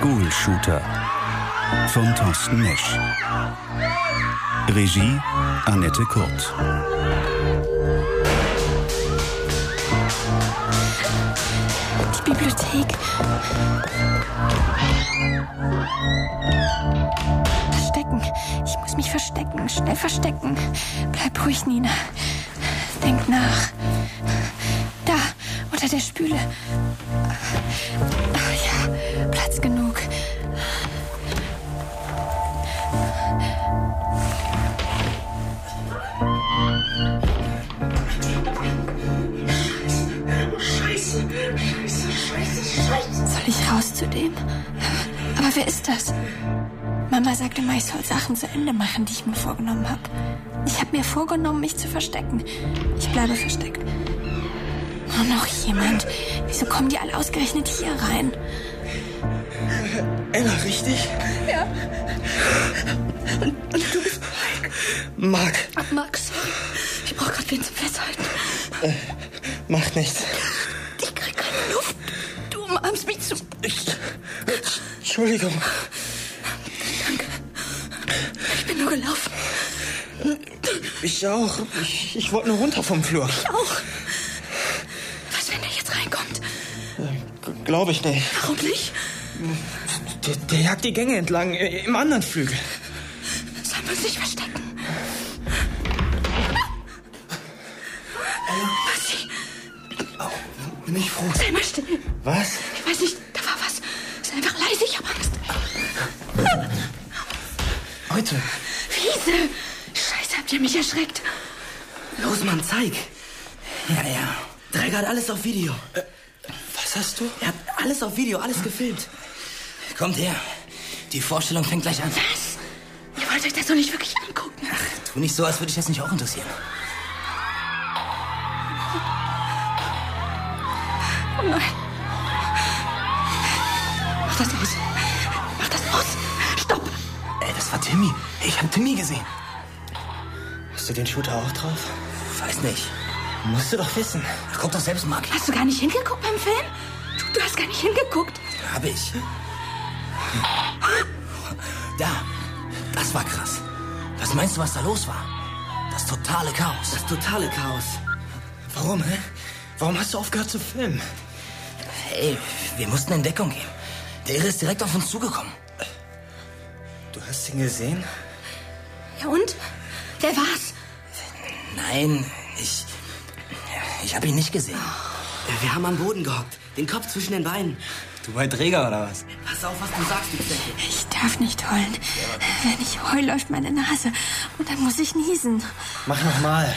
School-Shooter von Thorsten Mesch. Regie Annette Kurt. Die Bibliothek. Verstecken. Ich muss mich verstecken. Schnell verstecken. Bleib ruhig, Nina. Denk nach. Da, unter der Spüle. Ach ja, Platz genug. Soll ich raus zu dem? Aber wer ist das? Mama sagte immer, ich soll Sachen zu Ende machen, die ich mir vorgenommen habe. Ich habe mir vorgenommen, mich zu verstecken. Ich bleibe versteckt. Oh, noch jemand. Wieso kommen die alle ausgerechnet hier rein? Ella, richtig? Ja. Und du bist Marc. Max. Ich brauche gerade wen zum Festhalten. Macht nichts. Ich krieg keine Luft. Du umarmst mich zu... Entschuldigung. Danke. Ich bin nur gelaufen. Ich auch. Ich wollte nur runter vom Flur. Ich auch. Was, wenn der jetzt reinkommt? Glaube ich nicht. Warum nicht? Der jagt die Gänge entlang, im anderen Flügel. Sollen wir uns nicht verstecken? Massi, Bin ich froh. sei mal still. Was? Ich weiß nicht, da war was. Sei einfach leise, ich hab Angst. Heute. Wiese! Scheiße, habt ihr mich erschreckt? Los, Mann, zeig. Ja. Träger hat alles auf Video. Was hast du? Er hat alles auf Video, alles gefilmt. Kommt her. Die Vorstellung fängt gleich an. Was? Ihr wollt euch das doch nicht wirklich angucken. Ach, tu nicht so, als würde dich das nicht auch interessieren. Oh nein. Mach das aus. Mach das aus. Stopp. Das war Timmy. Ich hab Timmy gesehen. Hast du den Shooter auch drauf? Weiß nicht. Musst du doch wissen. Ach, guck doch selbst, Marc. Hast du gar nicht hingeguckt beim Film? Du hast gar nicht hingeguckt. Hab ich. Da. Das war krass. Was meinst du, was da los war? Das totale Chaos. Das totale Chaos. Warum, hä? Warum hast du aufgehört zu filmen? Hey, wir mussten in Deckung gehen. Der Irre ist direkt auf uns zugekommen. Du hast ihn gesehen? Ja und? Wer war's? Nein, ich habe ihn nicht gesehen. Wir haben am Boden gehockt, den Kopf zwischen den Beinen. Du bei Träger oder was? Pass auf, was du sagst, du Zecke. Ich darf nicht heulen. Wenn ich heul, läuft meine Nase. Und dann muss ich niesen. Mach noch mal.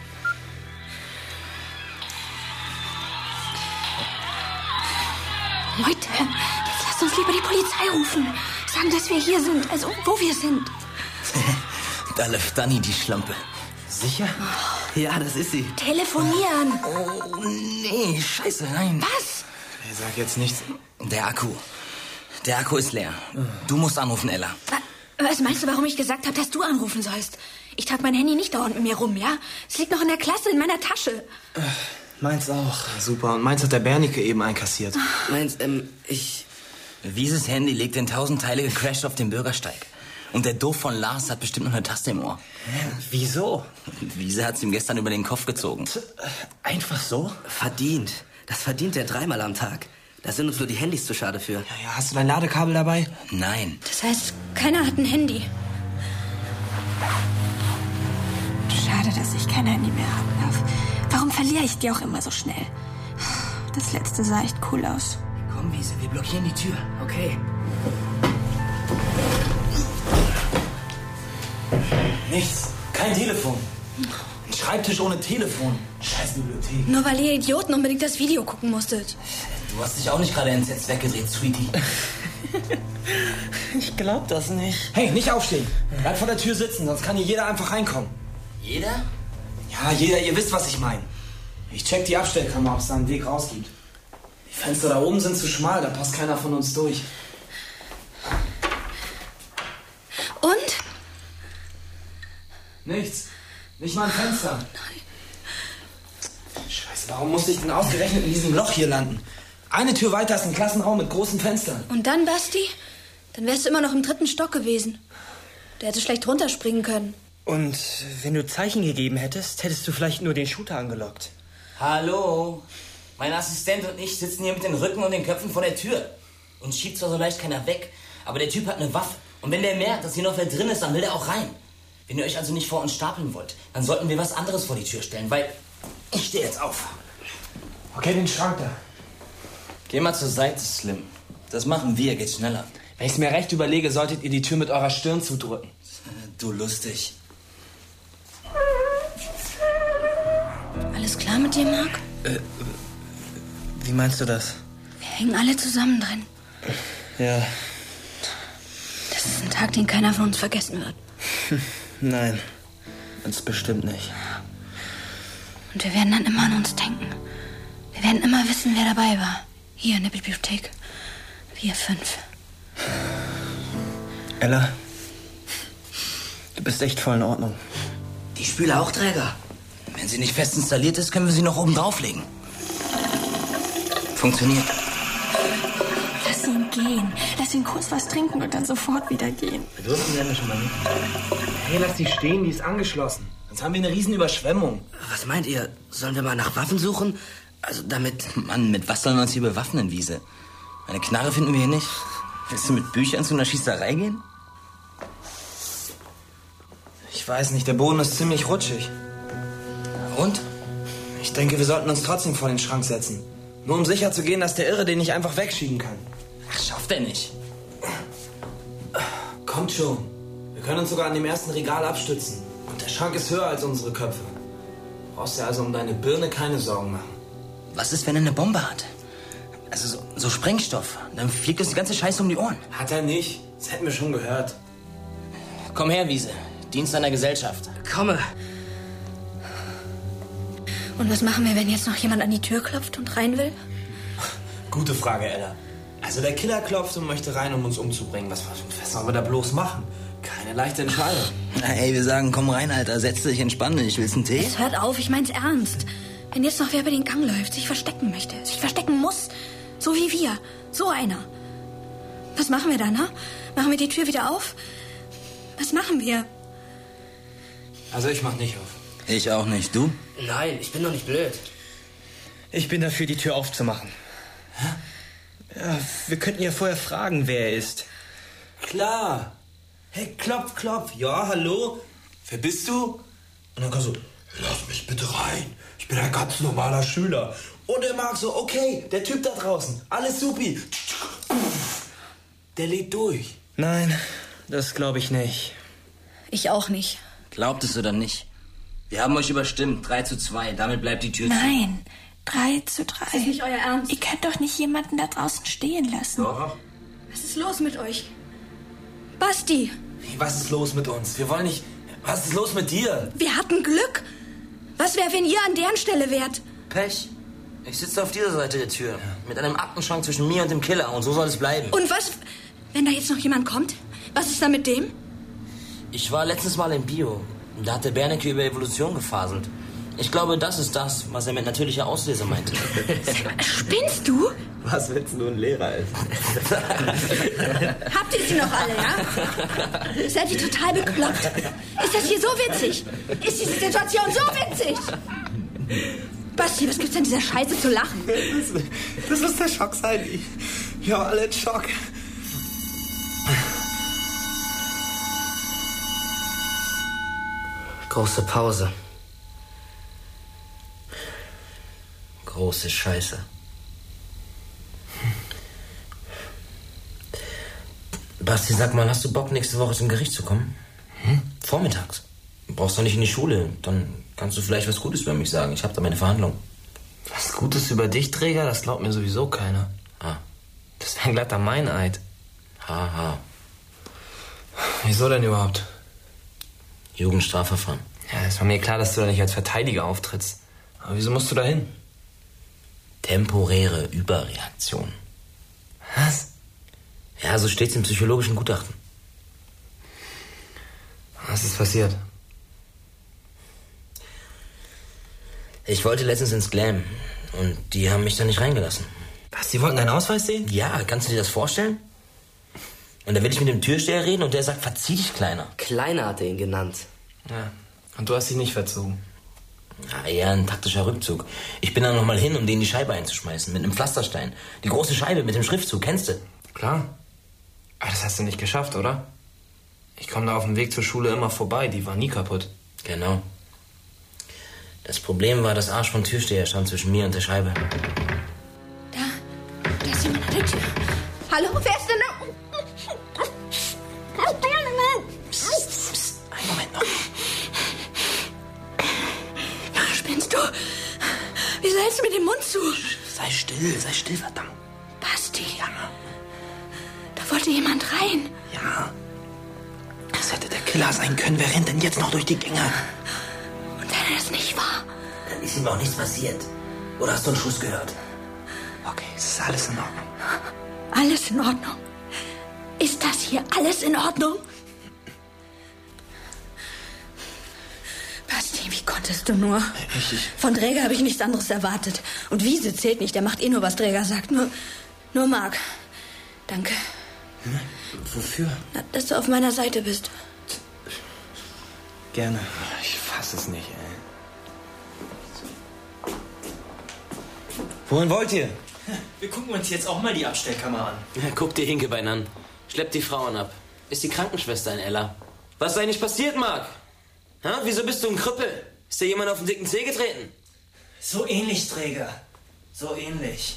Leute, jetzt lasst uns lieber die Polizei rufen. Sagen, dass wir hier sind, also wo wir sind. Da läuft Dani, die Schlampe. Sicher? Ja, das ist sie. Telefonieren. Oh, nee, scheiße, nein. Was? Ich sag jetzt nichts. Der Akku ist leer. Du musst anrufen, Ella. Was meinst du, warum ich gesagt habe, dass du anrufen sollst? Ich trage mein Handy nicht dauernd mit mir rum, ja? Es liegt noch in der Klasse, in meiner Tasche. Meins auch. Super. Und meins hat der Bernicke eben einkassiert. Meins, Wieses Handy liegt in 1000 Teile gecrashed auf dem Bürgersteig. Und der Doof von Lars hat bestimmt noch eine Taste im Ohr. Wieso? Wiese hat's ihm gestern über den Kopf gezogen. Einfach so? verdient. Das verdient er 3-mal am Tag. Da sind uns nur die Handys zu schade für. Ja, hast du dein Ladekabel dabei? Nein. Das heißt, keiner hat ein Handy. Schade, dass ich kein Handy mehr haben darf. Warum verliere ich die auch immer so schnell? Das letzte sah echt cool aus. Komm, Wiese, wir blockieren die Tür. Okay. Nichts. Kein Telefon. Ein Schreibtisch ohne Telefon. Scheiß Bibliothek. Nur weil ihr Idioten unbedingt das Video gucken musstet. Du hast dich auch nicht gerade entsetzt weggedreht, Sweetie. Ich glaub das nicht. Hey, nicht aufstehen. Bleib vor der Tür sitzen, sonst kann hier jeder einfach reinkommen. Jeder? Ja, jeder, ihr wisst, was ich meine. Ich check die Abstellkammer, ob es da einen Weg rausgibt. Die Fenster da oben sind zu schmal, da passt keiner von uns durch. Und? Nichts. Nicht mal ein Fenster. Scheiße, warum musste ich denn ausgerechnet in diesem Loch hier landen? Eine Tür weiter ist ein Klassenraum mit großen Fenstern. Und dann, Basti? Dann wärst du immer noch im 3. Stock gewesen. Der hätte schlecht runterspringen können. Und wenn du Zeichen gegeben hättest, hättest du vielleicht nur den Shooter angelockt. Hallo? Mein Assistent und ich sitzen hier mit den Rücken und den Köpfen vor der Tür. Uns schiebt zwar so leicht keiner weg, aber der Typ hat eine Waffe. Und wenn der merkt, dass hier noch wer drin ist, dann will der auch rein. Wenn ihr euch also nicht vor uns stapeln wollt, dann sollten wir was anderes vor die Tür stellen, weil ich stehe jetzt auf. Okay, den Schrank da. Geh mal zur Seite, Slim. Das machen wir, geht schneller. Wenn ich es mir recht überlege, solltet ihr die Tür mit eurer Stirn zudrücken. Du lustig. Alles klar mit dir, Mark? Wie meinst du das? Wir hängen alle zusammen drin. Ja, Das ist ein Tag, den keiner von uns vergessen wird. nein, ganz bestimmt nicht. Und wir werden dann immer an uns denken. Wir werden immer wissen, wer dabei war. Hier in der Bibliothek. Wir 5. Ella, du bist echt voll in Ordnung. Die Spüle auch Träger. Wenn sie nicht fest installiert ist, können wir sie noch oben drauflegen. Funktioniert. Lass ihn gehen. Lass ihn kurz was trinken und dann sofort wieder gehen. Bedürfen werden wir schon mal nicht. Hey, lass die stehen, die ist angeschlossen. Sonst haben wir eine riesen Überschwemmung. Was meint ihr? Sollen wir mal nach Waffen suchen? Also damit... Mann, mit was sollen wir uns hier bewaffnen, Wiese? Eine Knarre finden wir hier nicht. Willst du mit Büchern zu einer Schießerei gehen? Ich weiß nicht, der Boden ist ziemlich rutschig. Und? Ich denke, wir sollten uns trotzdem vor den Schrank setzen. Nur um sicher zu gehen, dass der Irre den nicht einfach wegschieben kann. Ach, schafft er nicht. Kommt schon. Wir können uns sogar an dem ersten Regal abstützen. Und der Schrank ist höher als unsere Köpfe. Brauchst dir also um deine Birne keine Sorgen machen. Was ist, wenn er eine Bombe hat? Also so Sprengstoff. Dann fliegt uns die ganze Scheiße um die Ohren. Hat er nicht. Das hätten wir schon gehört. Komm her, Wiese. Dienst an der Gesellschaft. Komme. Und was machen wir, wenn jetzt noch jemand an die Tür klopft und rein will? Gute Frage, Ella. Also der Killer klopft und möchte rein, um uns umzubringen. Was sollen wir da bloß machen? Keine leichte Entscheidung. Na, ey, wir sagen, komm rein, Alter. Setz dich, entspann dich. Willst du einen Tee? Jetzt hört auf, ich mein's ernst. Wenn jetzt noch wer über den Gang läuft, sich verstecken möchte, sich verstecken muss, so wie wir, so einer. Was machen wir dann, ha? Machen wir die Tür wieder auf? Was machen wir? Also ich mach nicht auf. Ich auch nicht. Du? Nein, ich bin doch nicht blöd. Ich bin dafür, die Tür aufzumachen. Hä? Ja, wir könnten ja vorher fragen, wer er ist. Klar. Hey, klopf, klopf. Ja, hallo? Wer bist du? Und dann kannst du, lass mich bitte rein. Ich bin ein ganz normaler Schüler. Und der Marc so, okay, der Typ da draußen. Alles supi. Der lädt durch. Nein, das glaube ich nicht. Ich auch nicht. Glaubt es oder nicht? Wir haben euch überstimmt. 3:2. Damit bleibt die Tür zu. Nein, 3:3. Das ist nicht euer Ernst. Ihr könnt doch nicht jemanden da draußen stehen lassen. Doch. Was ist los mit euch? Basti, Was ist los mit uns? Wir wollen nicht... Was ist los mit dir? wir hatten Glück. Was wäre, wenn ihr an deren Stelle wärt? Pech. Ich sitze auf dieser Seite der Tür. Mit einem Aktenschrank zwischen mir und dem Killer. Und so soll es bleiben. Und was, wenn da jetzt noch jemand kommt? Was ist da mit dem? Ich war letztes Mal in Bio. Da hat der Bernecke über Evolution gefaselt. Ich glaube, das ist das, was er mit natürlicher Auslese meinte. Spinnst du? Was, wenn es nur ein Lehrer ist? Habt ihr sie noch alle, ja? Seid ihr total bekloppt? Ist das hier so witzig? Ist diese Situation so witzig? Basti, was gibt's denn dieser Scheiße zu lachen? Das muss der Schock sein. Wir haben alle einen Schock. Große Pause. Große Scheiße. Basti, sag mal, hast du Bock, nächste Woche zum Gericht zu kommen? Vormittags. Du brauchst doch nicht in die Schule. Dann kannst du vielleicht was Gutes über mich sagen. Ich habe da meine Verhandlung. Was Gutes über dich, Träger? Das glaubt mir sowieso keiner. Ah. Das wäre ein glatter Meineid. Haha. Wieso denn überhaupt? Jugendstrafverfahren. Ja, es war mir klar, dass du da nicht als Verteidiger auftrittst. Aber wieso musst du da hin? Temporäre Überreaktion. Was? Ja, so steht's im psychologischen Gutachten. Was ist passiert? Ich wollte letztens ins Glam und die haben mich da nicht reingelassen. Was, Sie wollten deinen Ausweis sehen? Ja, kannst du dir das vorstellen? Und da will ich mit dem Türsteher reden und der sagt, verzieh dich, Kleiner. Kleiner hat er ihn genannt. Ja, und du hast dich nicht verzogen. Ja, eher ein taktischer Rückzug. Ich bin da noch mal hin, um denen die Scheibe einzuschmeißen, mit einem Pflasterstein. Die große Scheibe mit dem Schriftzug, kennst du? Klar. Aber das hast du nicht geschafft, oder? Ich komme da auf dem Weg zur Schule immer vorbei, die war nie kaputt. Genau. Das Problem war, das Arsch vom Türsteher stand zwischen mir und der Scheibe. Da ist jemand an der Tür. Hallo, wer ist denn da? Psst, einen Moment noch. Spinnst du? Wieso hältst du mir den Mund zu? Sei still, verdammt. Basti. Ja. Da wollte jemand rein. Ja. Das hätte der Killer sein können. Wer rennt denn jetzt noch durch die Gänge? Und wenn es nicht war? Dann ist ihm auch nichts passiert. Oder hast du einen Schuss gehört? Okay, es ist alles in Ordnung. Alles in Ordnung? Ist das hier alles in Ordnung? Basti, wie konntest du nur? Von Dräger habe ich nichts anderes erwartet. Und Wiese zählt nicht, der macht eh nur, was Dräger sagt. Nur Marc. Danke. Hm? Wofür? Na, dass du auf meiner Seite bist. Gerne. Ich fass es nicht, ey. Wohin wollt ihr? Wir gucken uns jetzt auch mal die Abstellkammer an. Ja, guck dir Hinkebein an. Schleppt die Frauen ab. Ist die Krankenschwester in Ella. Was ist eigentlich passiert, Marc? Ha? Wieso bist du ein Krüppel? Ist dir jemand auf den dicken Zeh getreten? So ähnlich, Träger. So ähnlich.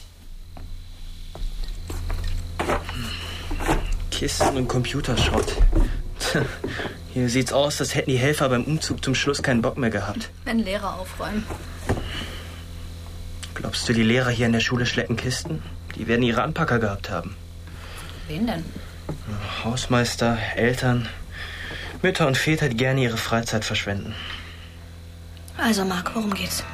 Kisten und Computerschrott. Hier sieht's aus, als hätten die Helfer beim Umzug zum Schluss keinen Bock mehr gehabt. Wenn Lehrer aufräumen. Glaubst du, die Lehrer hier in der Schule schleppen Kisten? Die werden ihre Anpacker gehabt haben. Wen denn? Hausmeister, Eltern, Mütter und Väter, die gerne ihre Freizeit verschwenden. Also, Marc, worum geht's?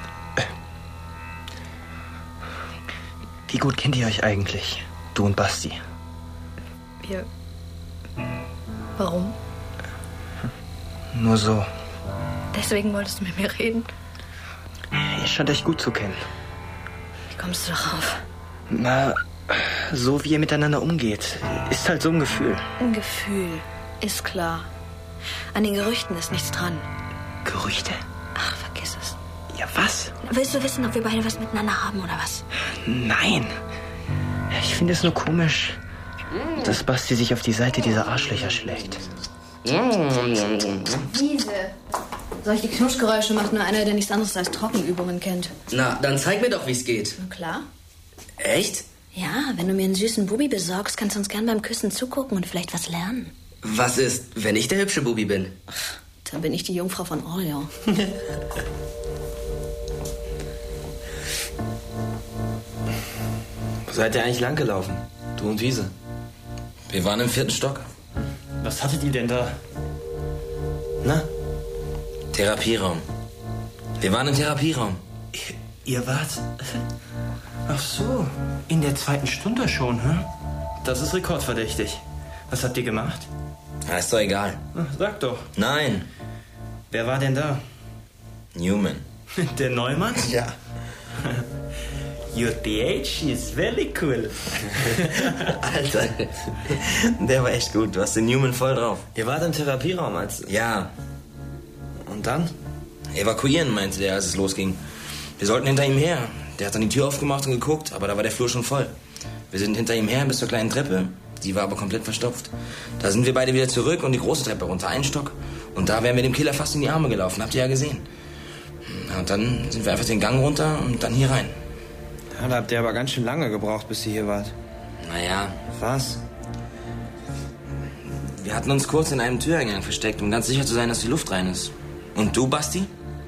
Wie gut kennt ihr euch eigentlich, du und Basti? Wir... Warum? Nur so. Deswegen wolltest du mit mir reden? Ihr scheint euch gut zu kennen. Wie kommst du darauf? Na, so wie ihr miteinander umgeht, ist halt so ein Gefühl. Ein Gefühl, ist klar. An den Gerüchten ist nichts dran. Gerüchte? Ach, vergiss es. Ja, was? Willst du wissen, ob wir beide was miteinander haben oder was? Nein. Ich finde es nur komisch, dass Basti sich auf die Seite dieser Arschlöcher schlägt. Wiese. Solche Knuschgeräusche macht nur einer, der nichts anderes als Trockenübungen kennt. Na, dann zeig mir doch, wie's geht. Na klar. Echt? Ja, wenn du mir einen süßen Bubi besorgst, kannst du uns gern beim Küssen zugucken und vielleicht was lernen. Was ist, wenn ich der hübsche Bubi bin? Dann bin ich die Jungfrau von Orleans. Wo seid ihr eigentlich langgelaufen? Du und Wiese? Wir waren im 4. Stock. Was hattet ihr denn da? Na? Therapieraum. Wir waren im Therapieraum. Ihr wart... Ach so, in der 2. Stunde schon, hm? Das ist rekordverdächtig. Was habt ihr gemacht? Ja, ist doch egal. Sag doch. Nein. Wer war denn da? Newman. Der Neumann? Ja. Your PH is very cool. Alter, der war echt gut. Du hast den Newman voll drauf. Ihr wart im Therapieraum als... Ja. Und dann? Evakuieren, meinte der, als es losging. Wir sollten hinter ihm her. Der hat dann die Tür aufgemacht und geguckt, aber da war der Flur schon voll. Wir sind hinter ihm her bis zur kleinen Treppe. Die war aber komplett verstopft. Da sind wir beide wieder zurück und die große Treppe runter, 1 Stock. Und da wären wir dem Killer fast in die Arme gelaufen. Habt ihr ja gesehen. Ja, und dann sind wir einfach den Gang runter und dann hier rein. Ja, da habt ihr aber ganz schön lange gebraucht, bis ihr hier wart. Naja, Was? wir hatten uns kurz in einem Türeingang versteckt, um ganz sicher zu sein, dass die Luft rein ist. Und du, Basti?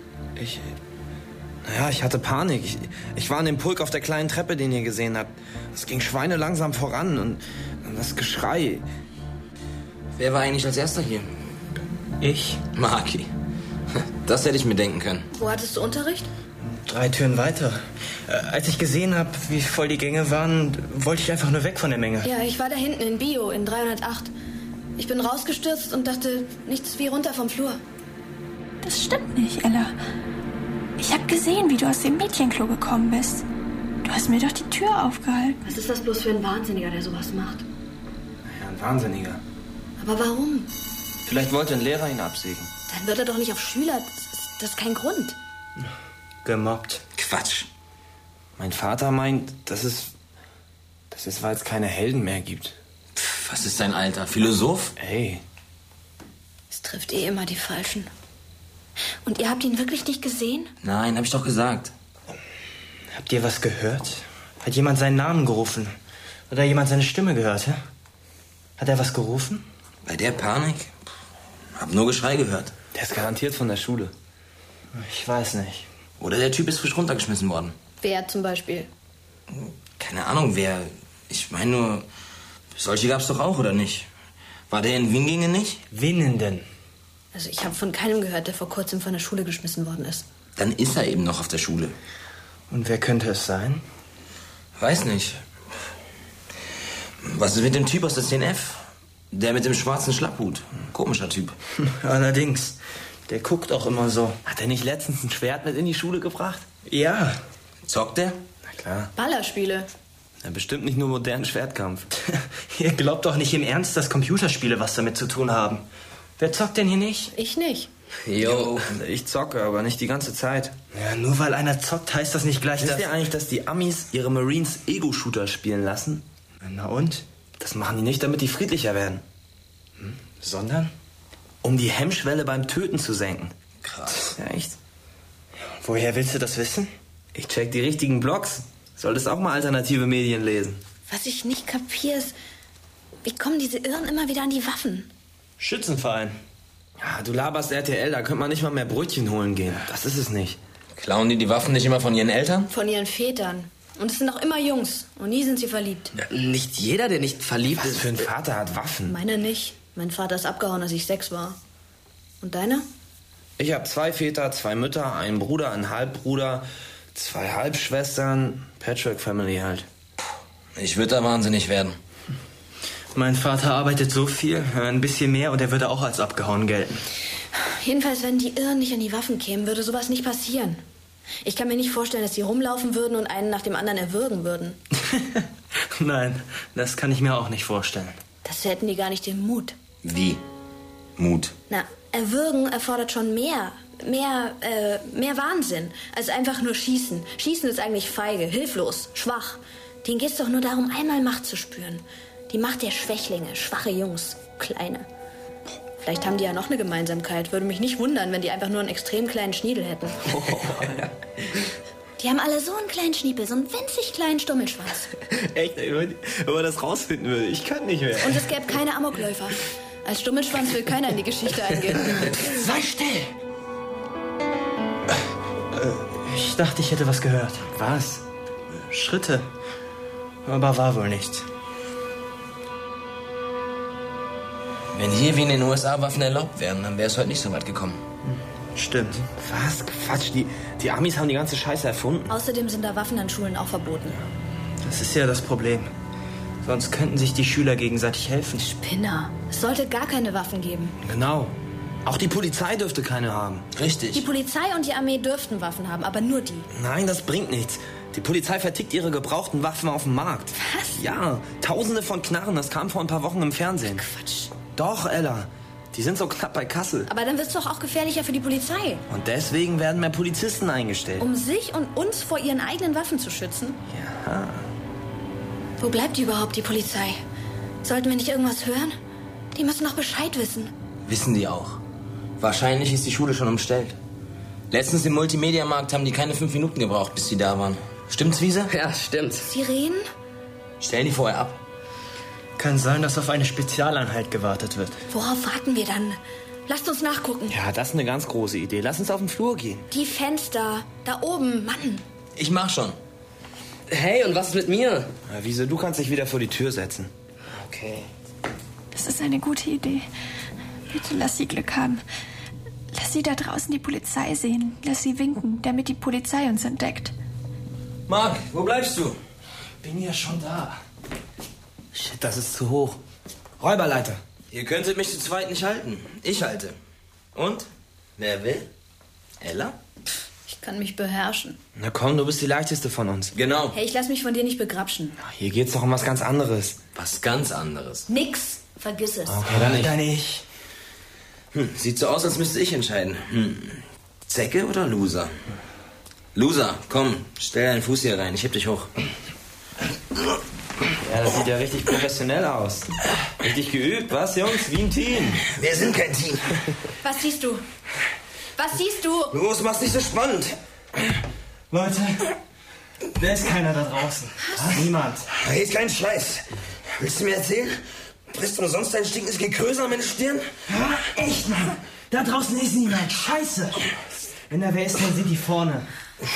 Naja, ich hatte Panik. Ich war an dem Pulk auf der kleinen Treppe, den ihr gesehen habt. Es ging schweinelangsam voran und das Geschrei. Wer war eigentlich als erster hier? Ich? Marki. Das hätte ich mir denken können. Wo hattest du Unterricht? 3 Türen weiter. Als ich gesehen habe, wie voll die Gänge waren, wollte ich einfach nur weg von der Menge. Ja, ich war da hinten in Bio, in 308. Ich bin rausgestürzt und dachte, nichts wie runter vom Flur. Das stimmt nicht, Ella. Ich habe gesehen, wie du aus dem Mädchenklo gekommen bist. Du hast mir doch die Tür aufgehalten. Was ist das bloß für ein Wahnsinniger, der sowas macht? Ja, ein Wahnsinniger. Aber warum? Vielleicht wollte ein Lehrer ihn absägen. Dann wird er doch nicht auf Schüler. Das ist kein Grund. Gemobbt. Quatsch. Mein Vater meint, das ist, weil es keine Helden mehr gibt. Was ist dein Alter? Philosoph? Ey. Es trifft eh immer die Falschen. Und ihr habt ihn wirklich nicht gesehen? Nein, hab ich doch gesagt. Habt ihr was gehört? Hat jemand seinen Namen gerufen? Oder jemand seine Stimme gehört, hä? Hat er was gerufen? Bei der Panik? Hab nur Geschrei gehört. Der ist garantiert von der Schule. Ich weiß nicht. Oder der Typ ist frisch runtergeschmissen worden. Wer zum Beispiel? Keine Ahnung, wer. Ich meine nur, solche gab's doch auch, oder nicht? War der in Wingingen nicht? Winnenden. Also ich habe von keinem gehört, der vor kurzem von der Schule geschmissen worden ist. Dann ist er eben noch auf der Schule. Und wer könnte es sein? Weiß nicht. Was ist mit dem Typ aus der 10F? Der mit dem schwarzen Schlapphut. Komischer Typ. Allerdings. Der guckt auch immer so. Hat er nicht letztens ein Schwert mit in die Schule gebracht? Ja. Zockt der? Na klar. Ballerspiele. Ja, bestimmt nicht nur modernen Schwertkampf. Ihr glaubt doch nicht im Ernst, dass Computerspiele was damit zu tun haben. Wer zockt denn hier nicht? Ich nicht. Jo, ich zocke, aber nicht die ganze Zeit. Ja, nur weil einer zockt, heißt das nicht gleich, dass... Wisst ihr eigentlich, dass die Amis ihre Marines Ego-Shooter spielen lassen? Na und? Das machen die nicht, damit die friedlicher werden. Sondern? Um die Hemmschwelle beim Töten zu senken. Krass. Ja, echt? Woher willst du das wissen? Ich check die richtigen Blogs. Solltest auch mal alternative Medien lesen. Was ich nicht kapiere ist, wie kommen diese Irren immer wieder an die Waffen? Schützenverein. Ja, du laberst RTL, da könnte man nicht mal mehr Brötchen holen gehen. Das ist es nicht. Klauen die Waffen nicht immer von ihren Eltern? Von ihren Vätern. Und es sind auch immer Jungs. Und nie sind sie verliebt. Ja, nicht jeder, der nicht verliebt ist. Was für ein Vater hat Waffen? Meine nicht. Mein Vater ist abgehauen, als ich 6 war. Und deine? Ich habe 2 Väter, 2 Mütter, einen Bruder, einen Halbbruder, 2 Halbschwestern. Patchwork Family halt. Ich würde da wahnsinnig werden. Mein Vater arbeitet so viel, ein bisschen mehr, und er würde auch als abgehauen gelten. Jedenfalls, wenn die Irren nicht an die Waffen kämen, würde sowas nicht passieren. Ich kann mir nicht vorstellen, dass sie rumlaufen würden und einen nach dem anderen erwürgen würden. Nein, das kann ich mir auch nicht vorstellen. Das hätten die gar nicht den Mut. Wie? Mut. Na, erwürgen erfordert schon mehr Wahnsinn als einfach nur schießen. Schießen ist eigentlich feige, hilflos, schwach. Denen geht's doch nur darum, einmal Macht zu spüren. Die Macht der Schwächlinge, schwache Jungs, kleine. Vielleicht haben die ja noch eine Gemeinsamkeit. Würde mich nicht wundern, wenn die einfach nur einen extrem kleinen Schniedel hätten. Die haben alle so einen kleinen Schniepel, so einen winzig kleinen Stummelschwanz. Echt, wenn man das rausfinden würde, ich kann nicht mehr. Und es gäbe keine Amokläufer. Als Stummelschwanz will keiner in die Geschichte eingehen. Sei still! Ich dachte, ich hätte was gehört. Was? Schritte. Aber war wohl nichts. Wenn hier wie in den USA Waffen erlaubt wären, dann wäre es heute nicht so weit gekommen. Stimmt. Was? Quatsch, die Amis haben die ganze Scheiße erfunden. Außerdem sind da Waffen an Schulen auch verboten. Das ist ja das Problem. Sonst könnten sich die Schüler gegenseitig helfen. Spinner. Es sollte gar keine Waffen geben. Genau. Auch die Polizei dürfte keine haben. Richtig. Die Polizei und die Armee dürften Waffen haben, aber nur die. Nein, das bringt nichts. Die Polizei vertickt ihre gebrauchten Waffen auf dem Markt. Was? Ja, Tausende von Knarren. Das kam vor ein paar Wochen im Fernsehen. Quatsch. Doch, Ella. Die sind so knapp bei Kassel. Aber dann wird's doch auch gefährlicher für die Polizei. Und deswegen werden mehr Polizisten eingestellt. Um sich und uns vor ihren eigenen Waffen zu schützen. Ja. Wo bleibt überhaupt die Polizei? Sollten wir nicht irgendwas hören? Die müssen doch Bescheid wissen. Wissen die auch. Wahrscheinlich ist die Schule schon umstellt. Letztens im Multimediamarkt haben die keine 5 Minuten gebraucht, bis sie da waren. Stimmt's, Wiese? Ja, stimmt. Sirenen? Stellen die vorher ab. Kann sein, dass auf eine Spezialeinheit gewartet wird. Worauf warten wir dann? Lasst uns nachgucken. Ja, das ist eine ganz große Idee. Lass uns auf den Flur gehen. Die Fenster. Da oben. Mann. Ich mach schon. Hey, und was ist mit mir? Ja, Wiese, du kannst dich wieder vor die Tür setzen. Okay. Das ist eine gute Idee. Bitte lass sie Glück haben. Lass sie da draußen die Polizei sehen. Lass sie winken, damit die Polizei uns entdeckt. Marc, wo bleibst du? Bin ja schon da. Shit, das ist zu hoch. Räuberleiter. Ihr könntet mich zu zweit nicht halten. Ich halte. Und? Wer will? Ella? Ich kann mich beherrschen. Na komm, du bist die leichteste von uns. Genau. Hey, ich lass mich von dir nicht begrapschen. Hier geht's doch um was ganz anderes. Was ganz anderes. Nix. Vergiss es. Okay, dann nicht. Sieht so aus, als müsste ich entscheiden. Zecke oder Loser? Loser, komm, stell deinen Fuß hier rein. Ich heb dich hoch. Ja, das sieht ja richtig professionell aus. Richtig geübt, was, Jungs? Wie ein Team. Wir sind kein Team. Was siehst du? Was siehst du? Los, mach's nicht so spannend. Leute, wer ist keiner da draußen? Niemand. Hier ist kein Scheiß. Willst du mir erzählen? Frisst du sonst dein stinkendes Gekröse an meine Stirn? Ja, echt, Mann. Da draußen ist niemand. Scheiße. Wenn da wer ist, dann sind die vorne.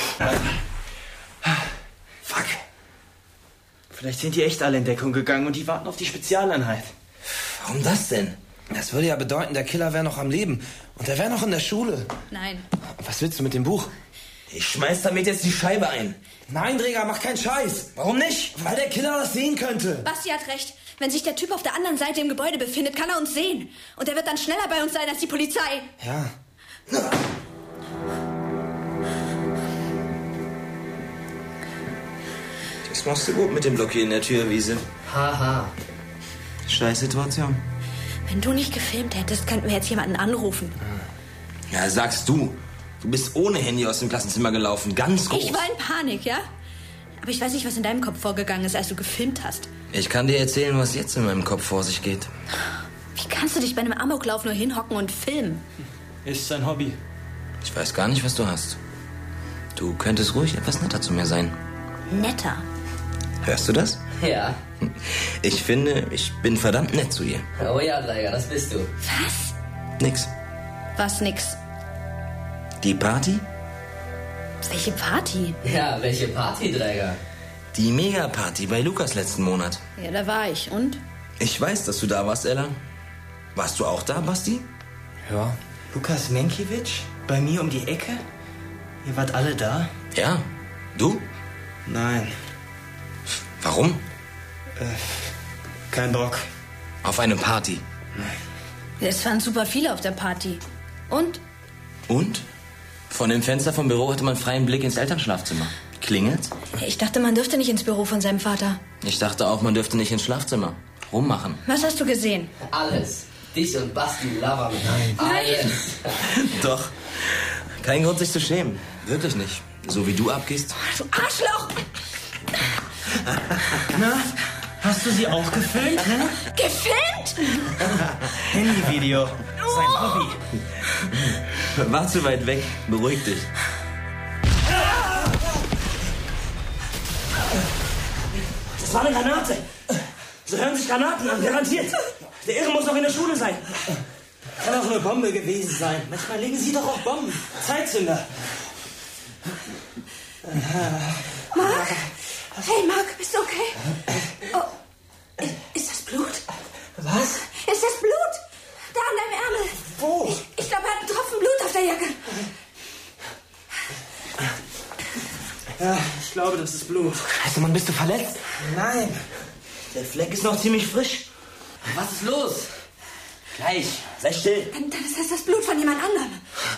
Fuck. Vielleicht sind die echt alle in Deckung gegangen und die warten auf die Spezialeinheit. Warum das denn? Das würde ja bedeuten, der Killer wäre noch am Leben. Und er wäre noch in der Schule. Nein. Was willst du mit dem Buch? Ich schmeiß damit jetzt die Scheibe ein. Nein, Träger, mach keinen Scheiß. Warum nicht? Weil der Killer das sehen könnte. Basti hat recht. Wenn sich der Typ auf der anderen Seite im Gebäude befindet, kann er uns sehen. Und er wird dann schneller bei uns sein als die Polizei. Ja. Das machst du gut mit dem Blockieren der Türwiese. Haha. Scheiß Situation. Wenn du nicht gefilmt hättest, könnten wir jetzt jemanden anrufen. Ja, sagst du. Du bist ohne Handy aus dem Klassenzimmer gelaufen. Ganz groß. Ich war in Panik, ja? Aber ich weiß nicht, was in deinem Kopf vorgegangen ist, als du gefilmt hast. Ich kann dir erzählen, was jetzt in meinem Kopf vor sich geht. Wie kannst du dich bei einem Amoklauf nur hinhocken und filmen? Ist sein Hobby. Ich weiß gar nicht, was du hast. Du könntest ruhig etwas netter zu mir sein. Netter. Hörst du das? Ja. Ich finde, ich bin verdammt nett zu ihr. Oh ja, Träger, das bist du. Was? Nix. Was nix? Die Party? Welche Party? Ja, welche Party, Träger? Die Megaparty bei Lukas letzten Monat. Ja, da war ich. Und? Ich weiß, dass du da warst, Ella. Warst du auch da, Basti? Ja. Lukas Menkiewicz? Bei mir um die Ecke? Ihr wart alle da? Ja. Du? Nein. Warum? Kein Bock. Auf eine Party. Es waren super viele auf der Party. Und? Und? Von dem Fenster vom Büro hatte man freien Blick ins Elternschlafzimmer. Klingelt? Ich dachte, man dürfte nicht ins Büro von seinem Vater. Ich dachte auch, man dürfte nicht ins Schlafzimmer. Rummachen. Was hast du gesehen? Alles. Dich und Basti Lava mit. Alles. Doch. Kein Grund, sich zu schämen. Wirklich nicht. So wie du abgehst. Du Arschloch! Na, hast du sie auch gefilmt, ne? Gefilmt? Handyvideo. Sein Hobby. War zu weit weg. Beruhig dich. Das war eine Granate. So hören sich Granaten an, garantiert. Der Irre muss noch in der Schule sein. Kann auch eine Bombe gewesen sein. Manchmal legen sie doch auch Bomben. Zeitzünder. Marc? Hey, Marc, bist du okay? Oh, ist das Blut? Was? Ist das Blut? Da an deinem Ärmel. Wo? Ich glaube, er hat einen Tropfen Blut auf der Jacke. Ja, ich glaube, das ist Blut. Scheiße, Mann, bist du verletzt? Nein. Der Fleck ist noch ziemlich frisch. Was ist los? Gleich. Sei still. Dann ist das das Blut von jemand anderem.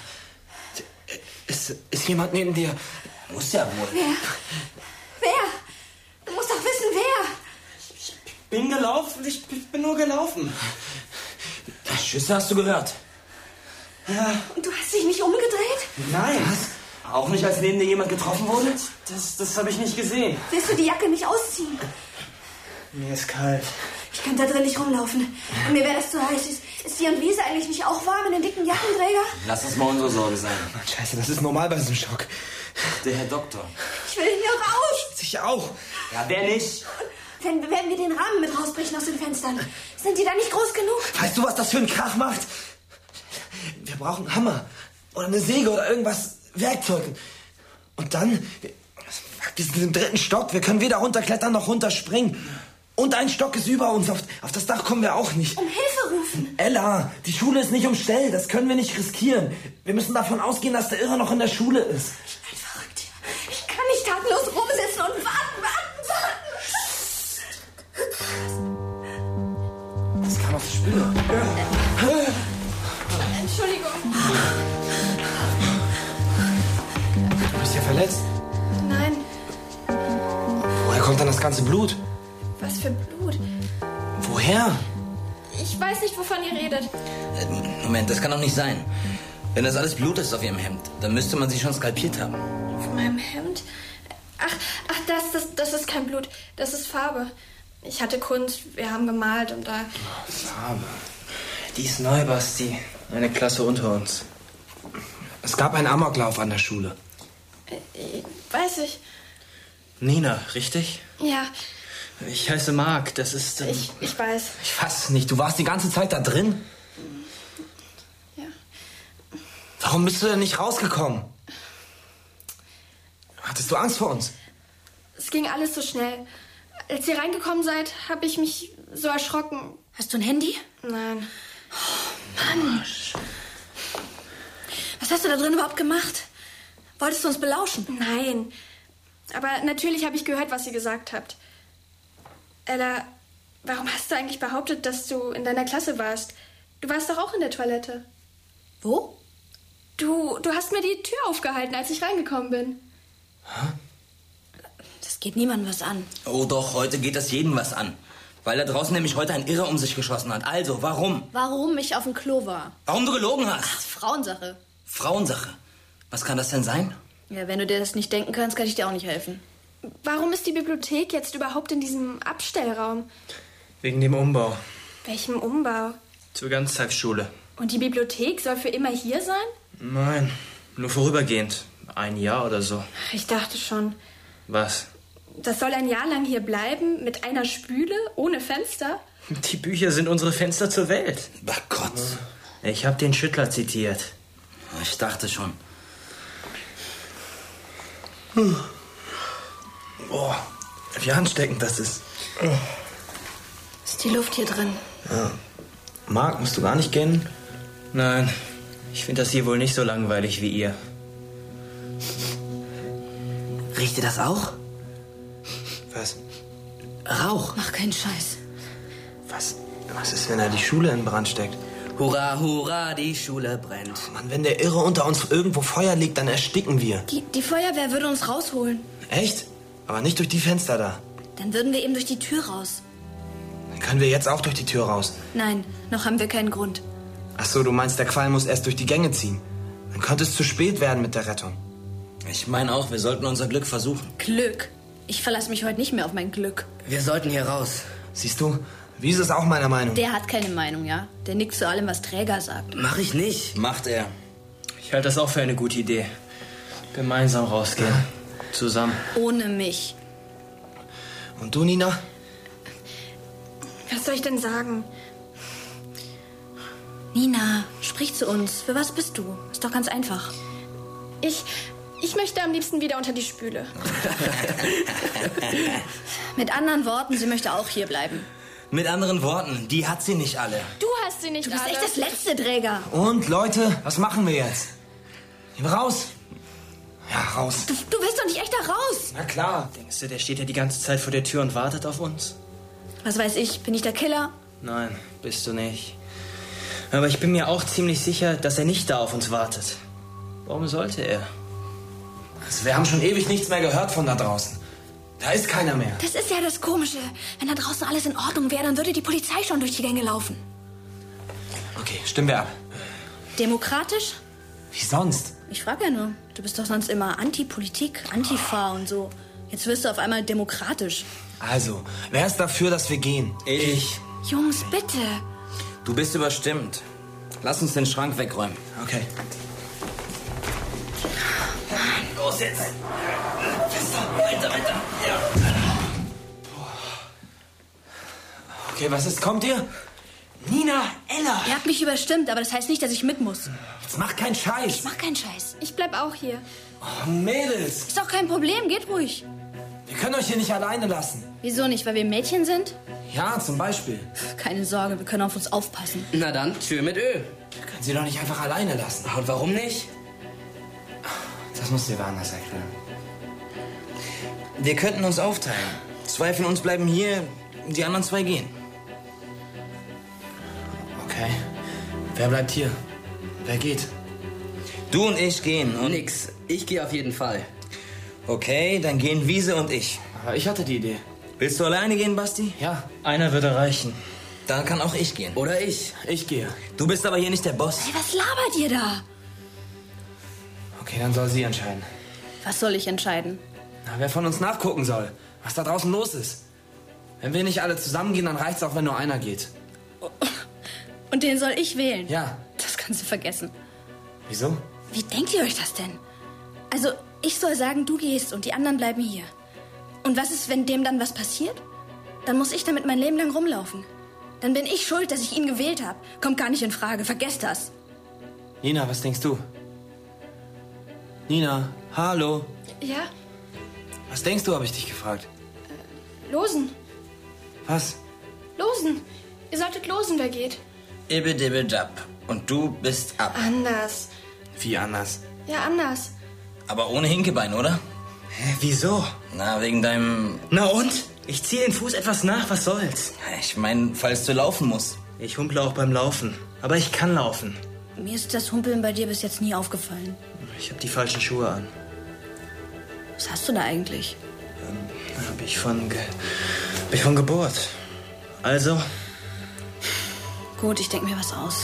Ist jemand neben dir? Muss ja wohl. Wer? Du musst doch wissen, wer. Bin gelaufen. Ich bin nur gelaufen. Schüsse hast du gehört? Ja. Und du hast dich nicht umgedreht? Nein. Was? Auch nicht, als neben dir jemand getroffen wurde? Das habe ich nicht gesehen. Willst du die Jacke nicht ausziehen? Mir ist kalt. Ich kann da drin nicht rumlaufen. Und mir wäre das zu heiß. Ist die und Wiese eigentlich nicht auch warm in den dicken Jackenträger? Lass uns mal unsere Sorge sein. Mann, scheiße, das ist normal bei diesem Schock. Der Herr Doktor. Ich will hier raus. Ich auch. Ja, wer nicht? Wenn wir den Rahmen mit rausbrechen aus den Fenstern, sind die da nicht groß genug? Weißt du, was das für ein Krach macht? Wir brauchen einen Hammer oder eine Säge oder irgendwas, Werkzeug. Und dann, wir sind im 3. Stock, wir können weder runterklettern noch runterspringen. Und ein Stock ist über uns, auf das Dach kommen wir auch nicht. Um Hilfe rufen. Ella, die Schule ist nicht umstellt, das können wir nicht riskieren. Wir müssen davon ausgehen, dass der Irre noch in der Schule ist. Ich bin verrückt. Ich kann nicht tatenlos rumsitzen und warten. Das kam aufs Spiel. Entschuldigung. kommt dann das ganze Blut? Was für Blut? Woher? Ich weiß nicht, wovon ihr redet. Moment, das kann doch nicht sein. Wenn das alles Blut ist auf ihrem Hemd, dann müsste man sie schon skalpiert haben. Auf meinem Hemd? Ach, das ist kein Blut. Das ist Farbe. Ich hatte Kunst, wir haben gemalt und da... Farbe. Die ist neu, Basti. Eine Klasse unter uns. Es gab einen Amoklauf an der Schule. Weiß ich. Nina, richtig? Ja. Ich heiße Marc, das ist... Ich weiß. Ich fass nicht, du warst die ganze Zeit da drin? Ja. Warum bist du denn nicht rausgekommen? Hattest du Angst vor uns? Es ging alles so schnell. Als ihr reingekommen seid, habe ich mich so erschrocken. Hast du ein Handy? Nein. Oh, Mann. Was hast du da drin überhaupt gemacht? Wolltest du uns belauschen? Nein. Aber natürlich habe ich gehört, was ihr gesagt habt. Ella, warum hast du eigentlich behauptet, dass du in deiner Klasse warst? Du warst doch auch in der Toilette. Wo? Du hast mir die Tür aufgehalten, als ich reingekommen bin. Hä? Das geht niemandem was an. Oh doch, heute geht das jedem was an. Weil da draußen nämlich heute ein Irrer um sich geschossen hat. Also, warum? Warum ich auf dem Klo war? Warum du gelogen hast? Ach, Frauensache. Frauensache. Was kann das denn sein? Ja, wenn du dir das nicht denken kannst, kann ich dir auch nicht helfen. Warum ist die Bibliothek jetzt überhaupt in diesem Abstellraum? Wegen dem Umbau. Welchem Umbau? Zur Ganztagsschule. Und die Bibliothek soll für immer hier sein? Nein, nur vorübergehend. Ein Jahr oder so. Ich dachte schon. Was? Das soll ein Jahr lang hier bleiben, mit einer Spüle, ohne Fenster? Die Bücher sind unsere Fenster zur Welt. Ach Gott. Ich habe den Schüttler zitiert. Ich dachte schon. Boah, wie ansteckend das ist. Ist die Luft hier drin? Ja. Marc, musst du gar nicht gehen? Nein, ich finde das hier wohl nicht so langweilig wie ihr. Riecht ihr das auch? Was? Rauch. Mach keinen Scheiß. Was ist, wenn er die Schule in Brand steckt? Hurra, hurra, die Schule brennt. Mann, wenn der Irre unter uns irgendwo Feuer legt, dann ersticken wir. Die Feuerwehr würde uns rausholen. Echt? Aber nicht durch die Fenster da. Dann würden wir eben durch die Tür raus. Dann können wir jetzt auch durch die Tür raus. Nein, noch haben wir keinen Grund. Ach so, du meinst, der Qualm muss erst durch die Gänge ziehen. Dann könnte es zu spät werden mit der Rettung. Ich meine auch, wir sollten unser Glück versuchen. Glück? Ich verlasse mich heute nicht mehr auf mein Glück. Wir sollten hier raus. Siehst du, Wiese ist auch meiner Meinung. Der hat keine Meinung, ja? Der nickt zu allem, was Träger sagt. Mach ich nicht. Macht er. Ich halte das auch für eine gute Idee. Gemeinsam rausgehen. Zusammen. Ohne mich. Und du, Nina? Was soll ich denn sagen? Nina, sprich zu uns. Für was bist du? Ist doch ganz einfach. Ich möchte am liebsten wieder unter die Spüle. Mit anderen Worten, sie möchte auch hier bleiben. Mit anderen Worten, die hat sie nicht alle. Du hast sie nicht Du bist alle. echt das letzte Träger. Und, Leute, was machen wir jetzt? Gehen wir raus? Ja, raus. Du willst doch nicht echt da raus. Na klar. Denkst du, der steht ja die ganze Zeit vor der Tür und wartet auf uns? Was weiß ich, bin ich der Killer? Nein, bist du nicht. Aber ich bin mir auch ziemlich sicher, dass er nicht da auf uns wartet. Warum sollte er? Also, wir haben schon ewig nichts mehr gehört von da draußen. Da ist keiner mehr. Das ist ja das Komische. Wenn da draußen alles in Ordnung wäre, dann würde die Polizei schon durch die Gänge laufen. Okay, stimmen wir ab. Demokratisch? Wie sonst? Ich frage ja nur. Du bist doch sonst immer Anti-Politik, Antifa und so. Jetzt wirst du auf einmal demokratisch. Also, wer ist dafür, dass wir gehen? Ich. Jungs, bitte. Du bist überstimmt. Lass uns den Schrank wegräumen. Okay. Los jetzt. Fester. Weiter. Ja. Okay, was ist? Kommt ihr? Nina, Ella. Ihr habt mich überstimmt, aber das heißt nicht, dass ich mit muss. Jetzt mach keinen Scheiß. Ich mach keinen Scheiß. Ich bleib auch hier. Oh, Mädels. Ist doch kein Problem, geht ruhig. Wir können euch hier nicht alleine lassen. Wieso nicht, weil wir Mädchen sind? Ja, zum Beispiel. Keine Sorge, wir können auf uns aufpassen. Na dann, Tür mit Öl. Wir können sie doch nicht einfach alleine lassen. Und warum nicht? Das musst du dir anders erklären. Wir könnten uns aufteilen. 2 von uns bleiben hier, die anderen 2 gehen. Okay. Wer bleibt hier? Wer geht? Du und ich gehen und... Nix. Ich gehe auf jeden Fall. Okay, dann gehen Wiese und ich. Aber ich hatte die Idee. Willst du alleine gehen, Basti? Ja, einer würde reichen. Dann kann auch ich gehen. Oder ich. Ich gehe. Du bist aber hier nicht der Boss. Hey, was labert ihr da? Okay, dann soll sie entscheiden. Was soll ich entscheiden? Na, wer von uns nachgucken soll, was da draußen los ist. Wenn wir nicht alle zusammengehen, dann reicht's auch, wenn nur einer geht. Und den soll ich wählen? Ja. Das kannst du vergessen. Wieso? Wie denkt ihr euch das denn? Also, ich soll sagen, du gehst und die anderen bleiben hier. Und was ist, wenn dem dann was passiert? Dann muss ich damit mein Leben lang rumlaufen. Dann bin ich schuld, dass ich ihn gewählt habe. Kommt gar nicht in Frage. Vergesst das. Nina, was denkst du? Nina, hallo. Ja, Was denkst du, habe ich dich gefragt. losen. Was? Losen. Ihr solltet losen, wer geht. Ibbe-dibbe-dab. Und du bist ab. Anders. Wie anders? Ja, anders. Aber ohne Hinkebein, oder? Hä, wieso? Na, wegen deinem... Na und? Ich ziehe den Fuß etwas nach, was soll's? Ich meine, falls du laufen musst. Ich humple auch beim Laufen. Aber ich kann laufen. Mir ist das Humpeln bei dir bis jetzt nie aufgefallen. Ich habe die falschen Schuhe an. Was hast du da eigentlich? Hab ich von Geburt. Also? Gut, ich denke mir was aus.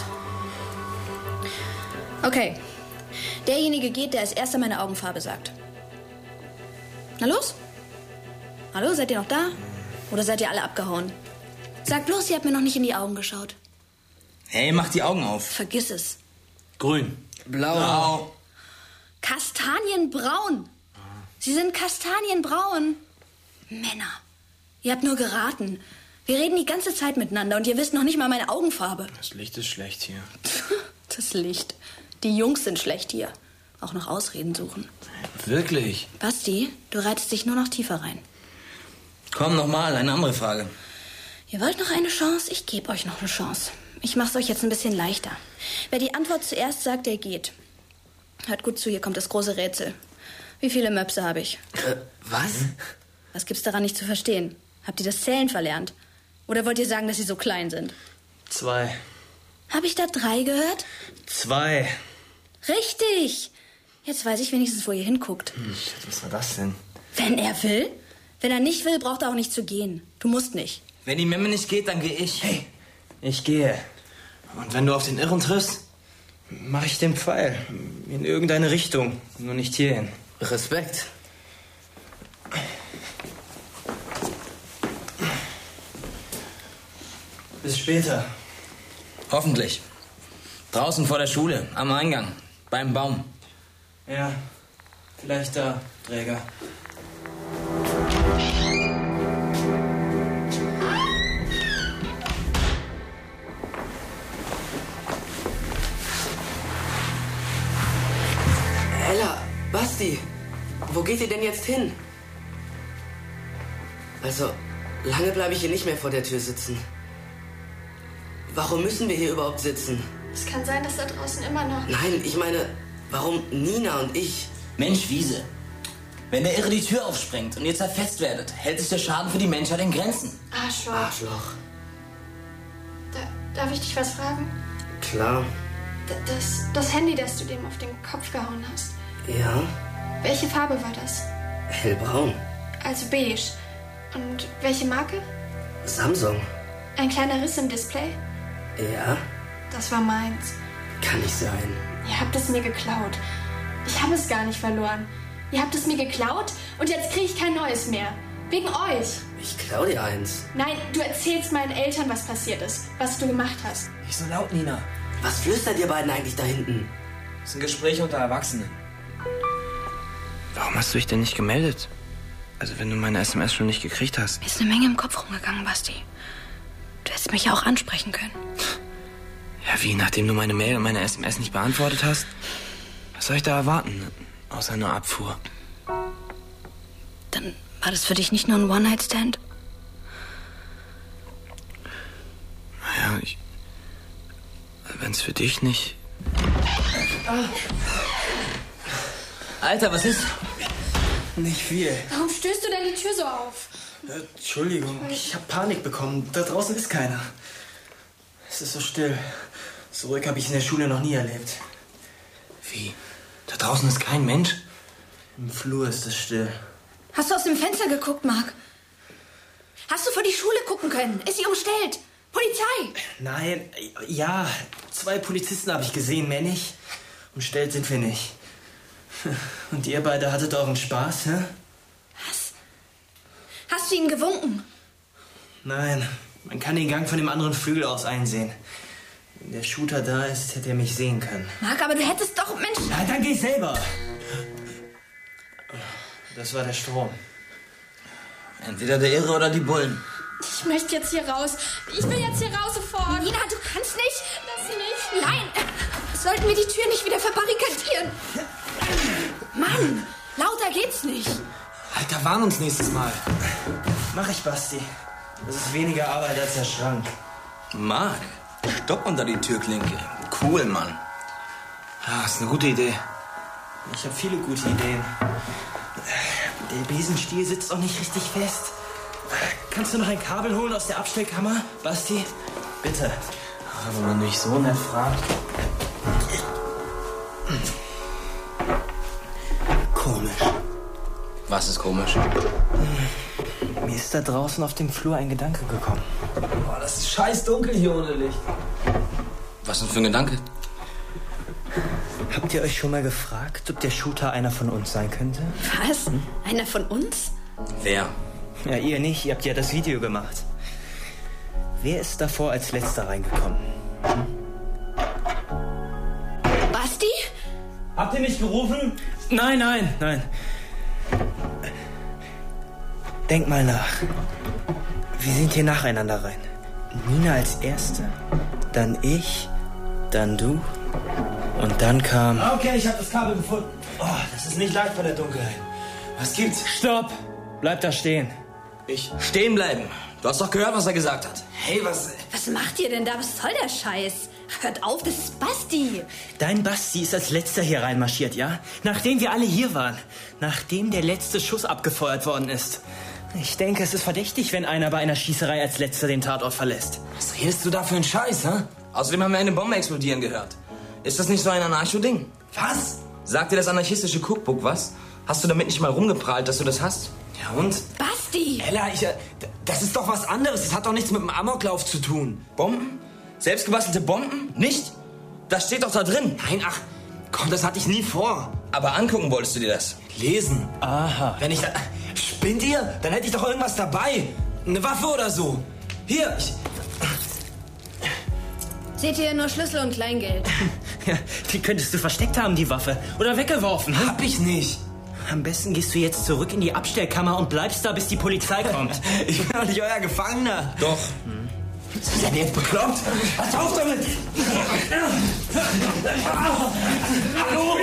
Okay. Derjenige geht, der als erster meine Augenfarbe sagt. Na los? Hallo, seid ihr noch da? Oder seid ihr alle abgehauen? Sagt bloß, ihr habt mir noch nicht in die Augen geschaut. Hey, mach die Augen auf. Vergiss es. Grün. Blau. Kastanienbraun. Sie sind kastanienbraun. Männer, ihr habt nur geraten. Wir reden die ganze Zeit miteinander und ihr wisst noch nicht mal meine Augenfarbe. Das Licht ist schlecht hier. Das Licht. Die Jungs sind schlecht hier. Auch noch Ausreden suchen. Wirklich? Basti, du reitest dich nur noch tiefer rein. Komm, nochmal, eine andere Frage. Ihr wollt noch eine Chance? Ich gebe euch noch eine Chance. Ich mach's euch jetzt ein bisschen leichter. Wer die Antwort zuerst sagt, der geht. Hört gut zu, hier kommt das große Rätsel. Wie viele Möpse habe ich? Was? Was gibt's daran nicht zu verstehen? Habt ihr das Zählen verlernt? Oder wollt ihr sagen, dass sie so klein sind? 2. Habe ich da 3 gehört? 2. Richtig! Jetzt weiß ich wenigstens, wo ihr hinguckt. Was war das denn? Wenn er will? Wenn er nicht will, braucht er auch nicht zu gehen. Du musst nicht. Wenn die Memme nicht geht, dann gehe ich. Hey, ich gehe. Und wenn du auf den Irren triffst, mache ich den Pfeil. In irgendeine Richtung. Nur nicht hierhin. Respekt. Bis später. Hoffentlich. Draußen vor der Schule, am Eingang, beim Baum. Ja, vielleicht da, Träger. Ella, Basti, wo geht ihr denn jetzt hin? Also, lange bleibe ich hier nicht mehr vor der Tür sitzen. Warum müssen wir hier überhaupt sitzen? Es kann sein, dass da draußen immer noch... Nein, ich meine, warum Nina und ich? Mensch, Wiese. Wenn der Irre die Tür aufsprengt und ihr zerfetzt werdet, hält sich der Schaden für die Menschheit in Grenzen. Arschloch. Arschloch. Darf ich dich was fragen? Klar. Das Handy, das du dem auf den Kopf gehauen hast. Ja, Welche Farbe war das? hellbraun. Also beige. Und welche Marke? Samsung. Ein kleiner Riss im Display? Ja, Das war meins. kann nicht sein. Ihr habt es mir geklaut. Ich habe es gar nicht verloren. Ihr habt es mir geklaut und jetzt kriege ich kein neues mehr. Wegen euch. Ich klau dir eins. Nein, du erzählst meinen Eltern, was passiert ist. Was du gemacht hast. Nicht so laut, Nina. Was flüstert ihr beiden eigentlich da hinten? Das ist ein Gespräch unter Erwachsenen. Warum hast du dich denn nicht gemeldet? Also wenn du meine SMS schon nicht gekriegt hast. Mir ist eine Menge im Kopf rumgegangen, Basti. Du hättest mich ja auch ansprechen können. Ja, wie? Nachdem du meine Mail und meine SMS nicht beantwortet hast? Was soll ich da erwarten? Außer eine Abfuhr. Dann war das für dich nicht nur ein One-Night-Stand? Naja, wenn's für dich nicht... Alter, was ist? Nicht viel. Warum stößt du denn die Tür so auf? Entschuldigung, ich habe Panik bekommen. Da draußen ist keiner. Es ist so still. So ruhig habe ich in der Schule noch nie erlebt. Wie? Da draußen ist kein Mensch? Im Flur ist es still. Hast du aus dem Fenster geguckt, Mark? Hast du vor die Schule gucken können? Ist sie umstellt? Polizei! Nein, ja, 2 Polizisten habe ich gesehen, mehr nicht. Umstellt sind wir nicht. Und ihr beide hattet euren Spaß, hä? Was? Hast du ihm gewunken? Nein, man kann den Gang von dem anderen Flügel aus einsehen. Wenn der Shooter da ist, hätte er mich sehen können. Mark, aber du hättest doch... Mensch... Na, dann geh selber. Das war der Strom. Entweder der Irre oder die Bullen. Ich möchte jetzt hier raus. Ich will jetzt hier raus sofort. Nina, du kannst nicht. Das nicht. Nein, sollten wir die Tür nicht wieder verbarrikadieren. Mann, lauter geht's nicht. Alter, warn uns nächstes Mal. Mach ich, Basti. Das ist weniger Arbeit als der Schrank. Mark, stopp unter die Türklinke. Cool, Mann. Ja, ist eine gute Idee. Ich habe viele gute Ideen. Der Besenstiel sitzt auch nicht richtig fest. Kannst du noch ein Kabel holen aus der Abstellkammer, Basti? Bitte. Wenn man mich so nett fragt. Komisch. Was ist komisch? Mir ist da draußen auf dem Flur ein Gedanke gekommen. Boah, das ist scheiß dunkel hier ohne Licht. Was denn für ein Gedanke? Habt ihr euch schon mal gefragt, ob der Shooter einer von uns sein könnte? Was? Einer von uns? Wer? Ja, ihr nicht. Ihr habt ja das Video gemacht. Wer ist davor als letzter reingekommen? Basti? Habt ihr mich gerufen? Nein. Denk mal nach. Wir sind hier nacheinander rein. Nina als Erste, dann ich, dann du und dann kam... Okay, ich habe das Kabel gefunden. Oh, das ist nicht leicht bei der Dunkelheit. Was gibt's? Stopp! Bleib da stehen. Ich? Stehen bleiben. Du hast doch gehört, was er gesagt hat. Hey, was... Was macht ihr denn da? Was soll der Scheiß? Hört auf, das ist Basti. Dein Basti ist als letzter hier reinmarschiert, ja? Nachdem wir alle hier waren. Nachdem der letzte Schuss abgefeuert worden ist. Ich denke, es ist verdächtig, wenn einer bei einer Schießerei als letzter den Tatort verlässt. Was redest du da für einen Scheiß, hä? Außerdem haben wir eine Bombe explodieren gehört. Ist das nicht so ein Anarcho-Ding? Was? Sagt dir das anarchistische Cookbook was? Hast du damit nicht mal rumgeprahlt, dass du das hast? Ja und? Basti! Ella, das ist doch was anderes. Das hat doch nichts mit dem Amoklauf zu tun. Bomben? Selbstgebastelte Bomben? Nicht? Das steht doch da drin. Nein, ach, komm, das hatte ich nie vor. Aber angucken wolltest du dir das? Lesen. Aha. Wenn ich da... Spinnt ihr? Dann hätte ich doch irgendwas dabei. Eine Waffe oder so. Hier, Seht ihr nur Schlüssel und Kleingeld? Ja, die könntest du versteckt haben, die Waffe. Oder weggeworfen. Hab ich nicht. Am besten gehst du jetzt zurück in die Abstellkammer und bleibst da, bis die Polizei kommt. Ich bin doch nicht euer Gefangener. Doch. Ist ihr denn jetzt bekloppt? Was auf damit! Hallo!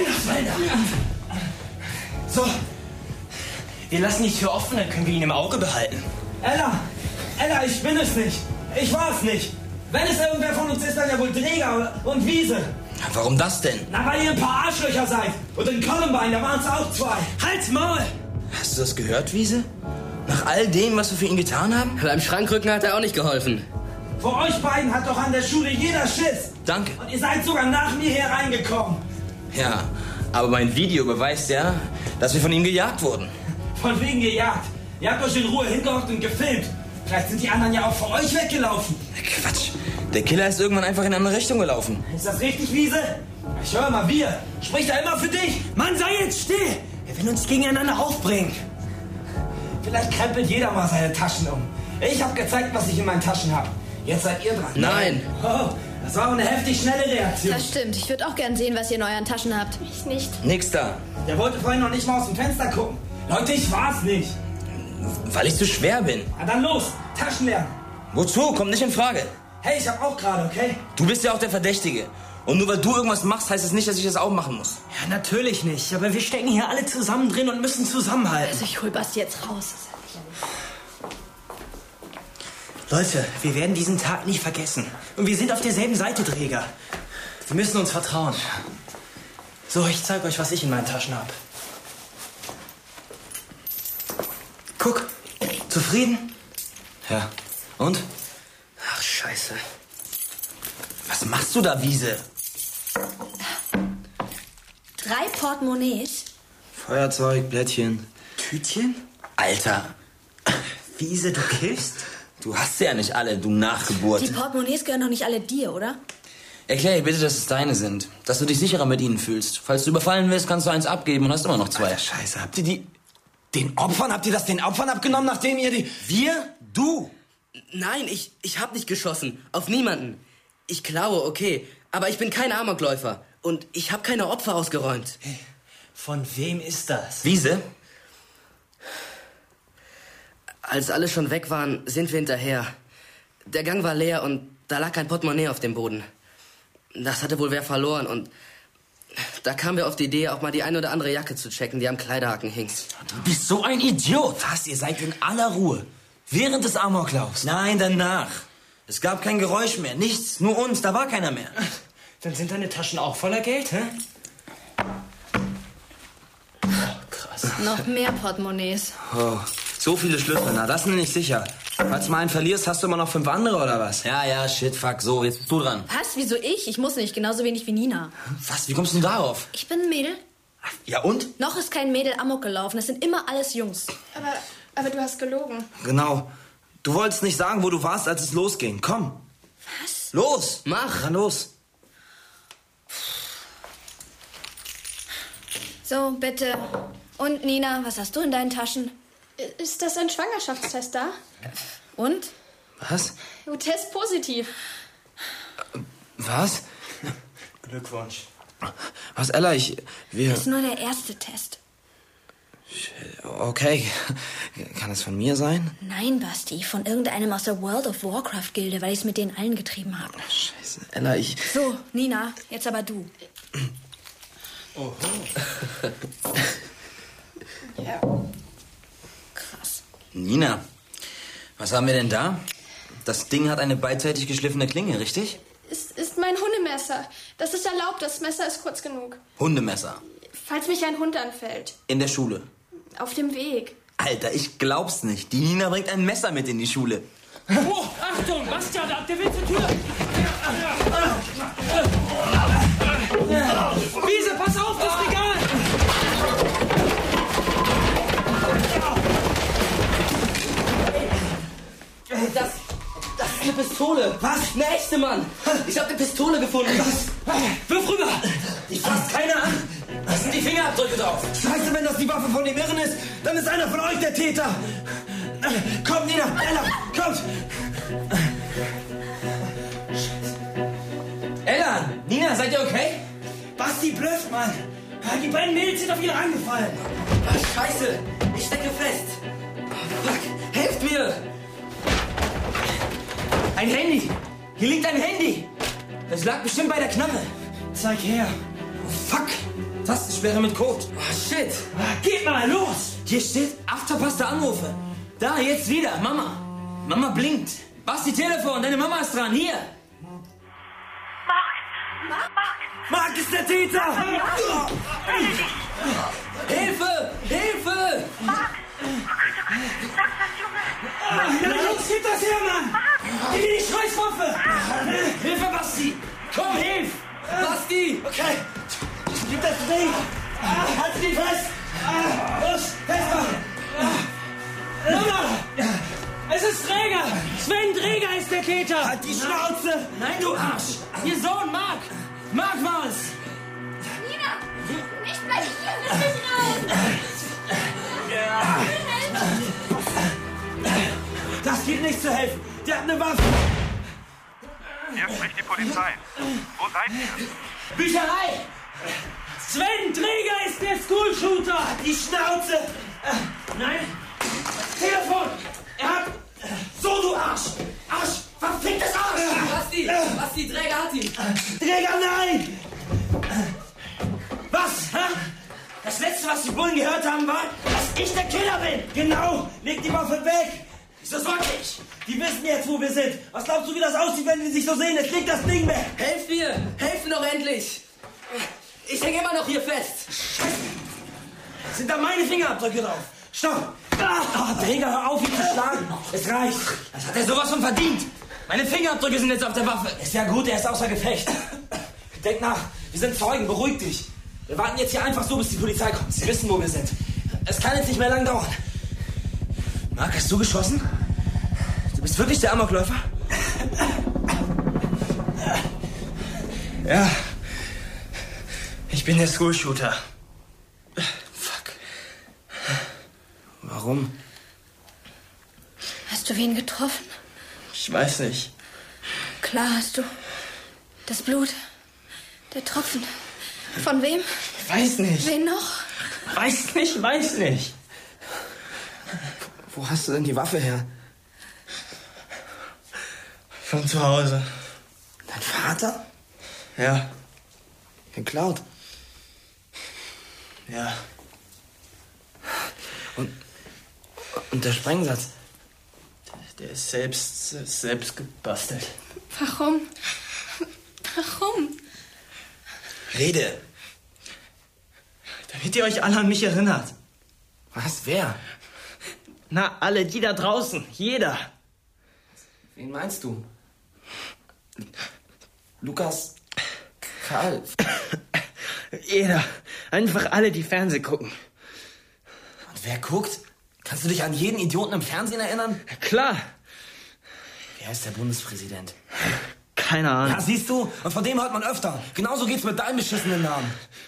So. Wir lassen die Tür offen, dann können wir ihn im Auge behalten. Ella, ich bin es nicht. Ich war es nicht. Wenn es irgendwer von uns ist, dann ja wohl Träger und Wiese. Warum das denn? Na, weil ihr ein paar Arschlöcher seid. Und in Columbine, da waren es auch 2. Halt's Maul! Hast du das gehört, Wiese? Nach all dem, was wir für ihn getan haben? Beim Schrankrücken hat er auch nicht geholfen. Vor euch beiden hat doch an der Schule jeder Schiss. Danke. Und ihr seid sogar nach mir hier reingekommen. Ja, aber mein Video beweist ja, dass wir von ihm gejagt wurden. Von wegen gejagt. Ihr habt euch in Ruhe hingehockt und gefilmt. Vielleicht sind die anderen ja auch vor euch weggelaufen. Quatsch. Der Killer ist irgendwann einfach in eine andere Richtung gelaufen. Ist das richtig, Wiese? Ich höre mal, wir. Spricht er immer für dich? Mann, sei jetzt still! Er will uns gegeneinander aufbringen. Vielleicht krempelt jeder mal seine Taschen um. Ich habe gezeigt, was ich in meinen Taschen habe. Jetzt seid ihr dran. Nein. Oh, das war eine heftig schnelle Reaktion. Das stimmt. Ich würde auch gern sehen, was ihr in euren Taschen habt. Ich nicht. Nix da. Der wollte vorhin noch nicht mal aus dem Fenster gucken. Leute, ich war's nicht. Weil ich zu schwer bin. Na dann los, Taschen lernen. Wozu? Kommt nicht in Frage. Hey, ich hab auch gerade, okay? Du bist ja auch der Verdächtige. Und nur weil du irgendwas machst, heißt es nicht, dass ich das auch machen muss. Ja, natürlich nicht. Aber wir stecken hier alle zusammen drin und müssen zusammenhalten. Also ich hol Basti jetzt raus. Leute, wir werden diesen Tag nicht vergessen. Und wir sind auf derselben Seite, Träger. Wir müssen uns vertrauen. So, ich zeige euch, was ich in meinen Taschen habe. Guck, zufrieden? Ja. Und? Ach, scheiße. Was machst du da, Wiese? 3 Portemonnaies. Feuerzeug, Blättchen. Tütchen? Alter. Wiese, du kiffst? Du hast sie ja nicht alle, du Nachgeburt. Die Portemonnaies gehören doch nicht alle dir, oder? Erklär ihr bitte, dass es deine sind. Dass du dich sicherer mit ihnen fühlst. Falls du überfallen wirst, kannst du eins abgeben und hast immer noch 2. Alter, Scheiße, habt ihr den Opfern abgenommen, nachdem ihr die... Wir? Du? Nein, ich hab nicht geschossen. Auf niemanden. Ich klaue, okay. Aber ich bin kein Amokläufer. Und ich hab keine Opfer ausgeräumt. Hey, von wem ist das? Wiese? Als alle schon weg waren, sind wir hinterher. Der Gang war leer und da lag ein Portemonnaie auf dem Boden. Das hatte wohl wer verloren und da kamen wir auf die Idee, auch mal die eine oder andere Jacke zu checken, die am Kleiderhaken hing. Du bist so ein Idiot. Was, ihr seid in aller Ruhe? Während des Amoklaufs? Nein, danach. Es gab kein Geräusch mehr, nichts, nur uns, da war keiner mehr. Dann sind deine Taschen auch voller Geld, hä? Oh, krass. Noch mehr Portemonnaies. Oh, so viele Schlüssel, na, das ist nicht sicher. Falls du mal einen verlierst, hast du immer noch 5 andere, oder was? Ja, shit, fuck, so, jetzt bist du dran. Was? Wieso ich? Ich muss nicht, genauso wenig wie Nina. Was, wie kommst du denn darauf? Ich bin ein Mädel. Ja, und? Noch ist kein Mädel Amok gelaufen. Das sind immer alles Jungs. Aber du hast gelogen. Genau. Du wolltest nicht sagen, wo du warst, als es losging. Komm. Was? Los. Mach. Dann los. So, bitte. Und Nina, was hast du in deinen Taschen? Ist das ein Schwangerschaftstest da? Und? Was? Du test positiv. Was? Glückwunsch. Was, Ella, Das ist nur der erste Test. Okay. Kann es von mir sein? Nein, Basti, von irgendeinem aus der World of Warcraft Gilde, weil ich es mit denen allen getrieben habe. Scheiße. Ella, So, Nina, jetzt aber du. Oho. Ja. Krass. Nina, was haben wir denn da? Das Ding hat eine beidseitig geschliffene Klinge, richtig? Ist mein Hundemesser. Das ist erlaubt, das Messer ist kurz genug. Hundemesser. Falls mich ein Hund anfällt. In der Schule. Auf dem Weg. Alter, ich glaub's nicht. Die Nina bringt ein Messer mit in die Schule. Oh, Achtung, Bastian, der will zur Tür. Wiese, pass auf, das Regal. Das ist eine Pistole. Was? Eine echte, Mann. Ich habe eine Pistole gefunden. Was? Wirf rüber. Die fasst keiner an. Da sind die Fingerabdrücke drauf. Scheiße, wenn das die Waffe von dem Irren ist, dann ist einer von euch der Täter. Kommt, Nina, Ella, kommt. Ella, Nina, seid ihr okay? Basti blöfft, Mann. Die beiden Mädels sind auf ihn reingefallen. Ah, Scheiße, ich stecke fest. Oh, fuck, helft mir. Ein Handy. Hier liegt ein Handy. Das lag bestimmt bei der Knarre. Zeig her. Oh, fuck. Tastensperre mit Code. Oh, shit. Geht mal, los. Hier steht abverpasste Anrufe. Da, jetzt wieder. Mama. Mama blinkt. Basti, Telefon. Deine Mama ist dran. Hier. Marc ist der Täter. Hilfe! Hilfe! Na los, gib das her, Mann. Gib mir die Scheißwaffe. Hilfe, Basti! Komm, hilf! Basti! Okay, gib das Ding. Halt dich fest. Los, festmachen. Mama, es ist Träger. Sven Träger ist der Täter. Halt die Schnauze. Nein, du Arsch! Ihr Sohn, Marc! Marc war's! Nina, nicht gleich hier, lass mich raus. Das gibt nicht zu helfen. Der hat eine Waffe. Hier spricht die Polizei. Wo seid ihr? Bücherei. Sven Träger ist der School-Shooter. Die Schnauze. Nein. Telefon. Er hat... So, du Arsch. Arsch. Verficktes Arsch. Basti, Träger hat ihn. Träger, nein. Was? Hä? Das Letzte, was die Bullen gehört haben, war, dass ich der Killer bin. Genau. Leg die Waffe weg. Wieso sollte ich? Die wissen jetzt, wo wir sind. Was glaubst du, wie das aussieht, wenn die sich so sehen? Jetzt leg das Ding weg. Helft mir. Helft mir doch endlich. Ich hänge immer noch hier fest. Scheiße. Sind da meine Fingerabdrücke drauf? Stopp. Träger, hör auf, ihn zu schlagen. Es reicht. Das hat er sowas von verdient. Meine Fingerabdrücke sind jetzt auf der Waffe. Ist ja gut, er ist außer Gefecht. Denk nach. Wir sind Zeugen. Beruhig dich. Wir warten jetzt hier einfach so, bis die Polizei kommt. Sie wissen, wo wir sind. Es kann jetzt nicht mehr lang dauern. Marc, hast du geschossen? Du bist wirklich der Amokläufer? Ja. Ich bin der School-Shooter. Fuck. Warum? Hast du wen getroffen? Ich weiß nicht. Klar hast du. Das Blut. Der Tropfen. Von wem? Weiß nicht. Wen noch? Weiß nicht. Wo hast du denn die Waffe her? Von zu Hause. Dein Vater? Ja. Geklaut. Ja. Und der Sprengsatz? Der ist selbst gebastelt. Warum? Rede. Damit ihr euch alle an mich erinnert. Was? Wer? Na, alle, die da draußen. Jeder. Wen meinst du? Lukas? Karl? Jeder. Einfach alle, die Fernsehen gucken. Und wer guckt? Kannst du dich an jeden Idioten im Fernsehen erinnern? Klar. Wer ist der Bundespräsident? Keine Ahnung. Ja, siehst du? Und von dem hört man öfter. Genauso geht's mit deinem beschissenen Namen.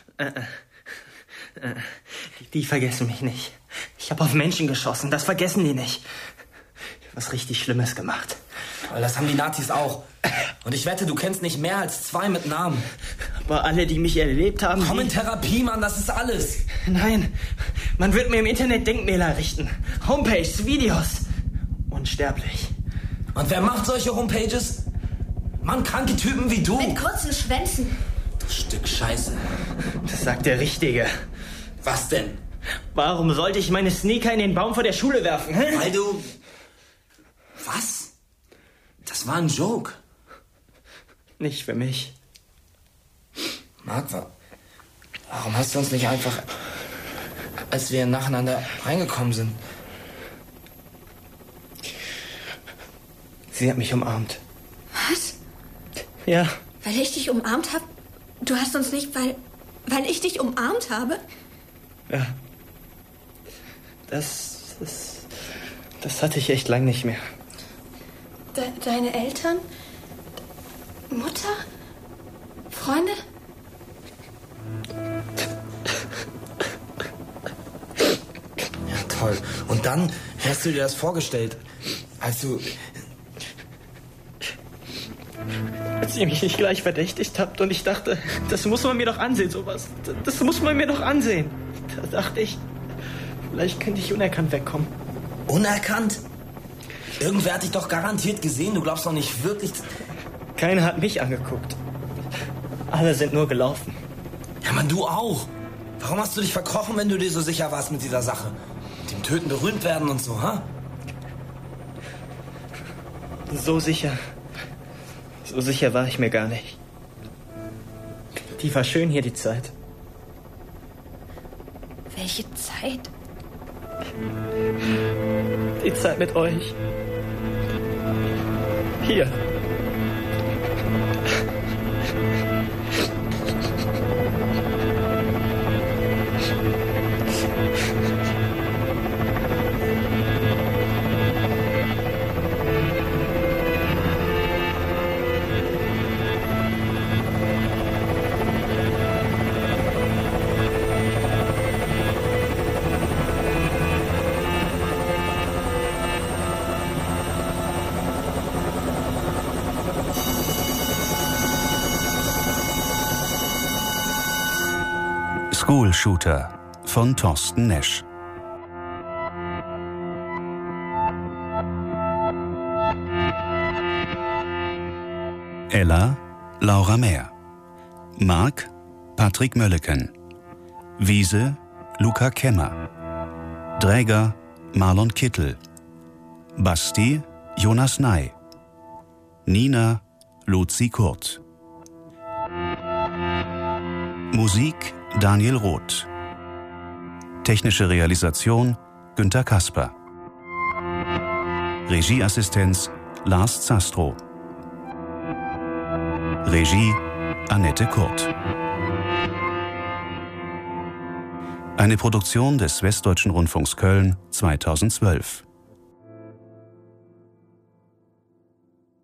Die vergessen mich nicht. Ich habe auf Menschen geschossen. Das vergessen die nicht. Ich habe was richtig Schlimmes gemacht. Aber das haben die Nazis auch. Und ich wette, du kennst nicht mehr als 2 mit Namen. Aber alle, die mich erlebt haben... Komm in Therapie, Mann, das ist alles. Nein, man wird mir im Internet Denkmäler errichten. Homepages, Videos. Unsterblich. Und wer macht solche Homepages? Mann, kranke Typen wie du. Mit kurzen Schwänzen. Du Stück Scheiße. Das sagt der Richtige. Was denn? Warum sollte ich meine Sneaker in den Baum vor der Schule werfen? Hä? Weil du... Was? Das war ein Joke. Nicht für mich. Marc, warum hast du uns nicht einfach, als wir nacheinander reingekommen sind? Sie hat mich umarmt. Was? Ja. Weil ich dich umarmt habe? Du hast uns nicht, weil ich dich umarmt habe? Ja. Das hatte ich echt lang nicht mehr. Deine Eltern? Mutter? Freunde? Ja, toll. Und dann hast du dir das vorgestellt, als ihr mich nicht gleich verdächtigt habt und ich dachte, das muss man mir doch ansehen, sowas. Das muss man mir doch ansehen. Da dachte ich, vielleicht könnte ich unerkannt wegkommen. Unerkannt? Irgendwer hat dich doch garantiert gesehen. Du glaubst doch nicht wirklich... Keiner hat mich angeguckt. Alle sind nur gelaufen. Ja, Mann, du auch. Warum hast du dich verkrochen, wenn du dir so sicher warst mit dieser Sache? Mit dem Töten berühmt werden und so, ha? So sicher. So sicher war ich mir gar nicht. Die war schön hier, die Zeit. Welche Zeit? Die Zeit mit euch. Hier. School Shooter von Thorsten Nesch. Ella Laura Mehr. Marc Patrick Mölleken. Wiese Luca Kemmer. Dräger Marlon Kittel. Basti Jonas Ney. Nina Luzi Kurt. Musik Daniel Roth. Technische Realisation Günter Kasper. Regieassistenz Lars Zastrow. Regie Annette Kurt. Eine Produktion des Westdeutschen Rundfunks Köln 2012.